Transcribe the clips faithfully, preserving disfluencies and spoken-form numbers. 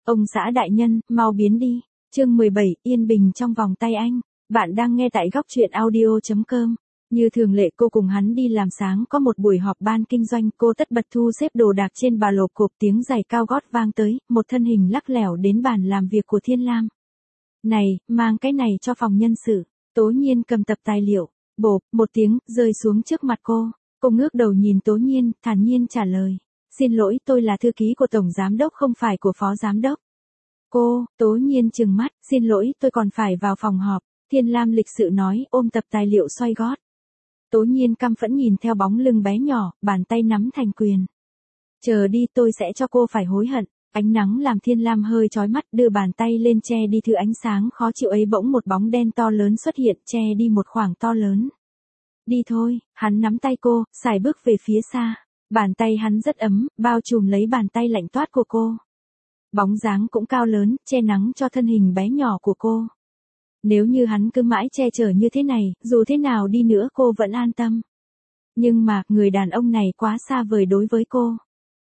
Ông xã đại nhân, mau biến đi. Chương mười bảy, yên bình trong vòng tay anh. Bạn đang nghe tại góc truyện audio chấm com. Như thường lệ cô cùng hắn đi làm sáng có một buổi họp ban kinh doanh, cô tất bật thu xếp đồ đạc trên bà lộp cộp, tiếng giày cao gót vang tới, một thân hình lắc lẻo đến bàn làm việc của Thiên Lam. Này, mang cái này cho phòng nhân sự. Tố Nhiên cầm tập tài liệu, bộp, một tiếng, rơi xuống trước mặt cô. Cô ngước đầu nhìn Tố Nhiên, thản nhiên trả lời. Xin lỗi, tôi là thư ký của Tổng Giám Đốc không phải của Phó Giám Đốc. Cô, Tố Nhiên trừng mắt, xin lỗi, tôi còn phải vào phòng họp. Thiên Lam lịch sự nói, ôm tập tài liệu xoay gót. Tố Nhiên căm phẫn nhìn theo bóng lưng bé nhỏ, bàn tay nắm thành quyền. Chờ đi, tôi sẽ cho cô phải hối hận. Ánh nắng làm Thiên Lam hơi chói mắt, đưa bàn tay lên che đi thứ ánh sáng khó chịu ấy, bỗng một bóng đen to lớn xuất hiện, che đi một khoảng to lớn. Đi thôi, hắn nắm tay cô, xài bước về phía xa. Bàn tay hắn rất ấm, bao trùm lấy bàn tay lạnh toát của cô. Bóng dáng cũng cao lớn, che nắng cho thân hình bé nhỏ của cô. Nếu như hắn cứ mãi che chở như thế này, dù thế nào đi nữa cô vẫn an tâm. Nhưng mà, người đàn ông này quá xa vời đối với cô.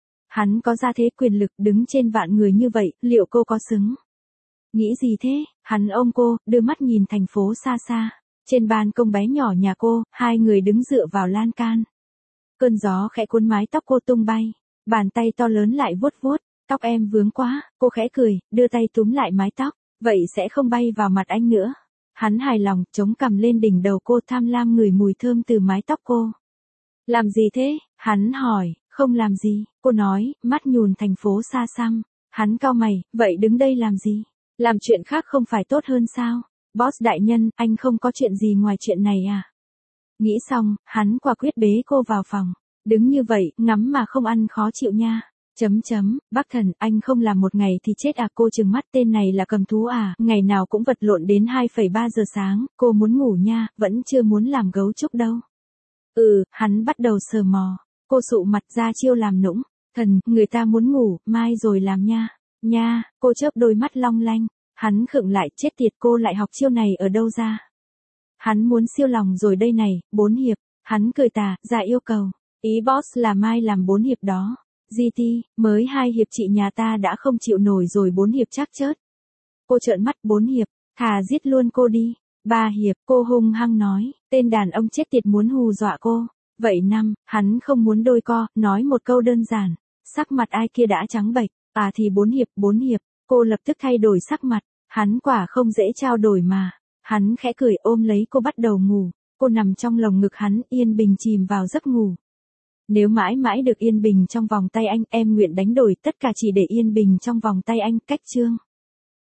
Hắn có gia thế quyền lực, đứng trên vạn người như vậy, liệu cô có xứng? Nghĩ gì thế? Hắn ôm cô, đưa mắt nhìn thành phố xa xa. Trên ban công bé nhỏ nhà cô, hai người đứng dựa vào lan can. Cơn gió khẽ cuốn mái tóc cô tung bay. Bàn tay to lớn lại vuốt vuốt. Tóc em vướng quá, cô khẽ cười, đưa tay túm lại mái tóc. Vậy sẽ không bay vào mặt anh nữa. Hắn hài lòng, chống cằm lên đỉnh đầu cô, tham lam ngửi mùi thơm từ mái tóc cô. Làm gì thế? Hắn hỏi. Không làm gì, cô nói, mắt nhùn thành phố xa xăm. Hắn cau mày, vậy đứng đây làm gì? Làm chuyện khác không phải tốt hơn sao? Boss đại nhân, anh không có chuyện gì ngoài chuyện này à? Nghĩ xong, hắn quả quyết bế cô vào phòng. Đứng như vậy, ngắm mà không ăn khó chịu nha. Chấm chấm, bác thần, anh không làm một ngày thì chết à? Cô trừng mắt, tên này là cầm thú à? Ngày nào cũng vật lộn đến hai phẩy ba giờ sáng, cô muốn ngủ nha, vẫn chưa muốn làm gấu trúc đâu. Ừ, hắn bắt đầu sờ mò. Cô sụ mặt ra chiêu làm nũng. Thần, người ta muốn ngủ, mai rồi làm nha. Nha, cô chớp đôi mắt long lanh. Hắn khựng lại, chết tiệt, cô lại học chiêu này ở đâu ra? Hắn muốn siêu lòng rồi đây này, bốn hiệp. Hắn cười tà, ra yêu cầu. Ý boss là mai làm bốn hiệp đó. giê tê, mới hai hiệp chị nhà ta đã không chịu nổi rồi, bốn hiệp chắc chớt. Cô trợn mắt, bốn hiệp, thà giết luôn cô đi. Ba hiệp, cô hung hăng nói, tên đàn ông chết tiệt muốn hù dọa cô. Vậy năm, hắn không muốn đôi co, nói một câu đơn giản. Sắc mặt ai kia đã trắng bệch, à thì bốn hiệp, bốn hiệp, cô lập tức thay đổi sắc mặt. Hắn quả không dễ trao đổi mà. Hắn khẽ cười, ôm lấy cô bắt đầu ngủ. Cô nằm trong lồng ngực hắn, yên bình chìm vào giấc ngủ. Nếu mãi mãi được yên bình trong vòng tay anh, em nguyện đánh đổi tất cả chỉ để yên bình trong vòng tay anh. Cách chương.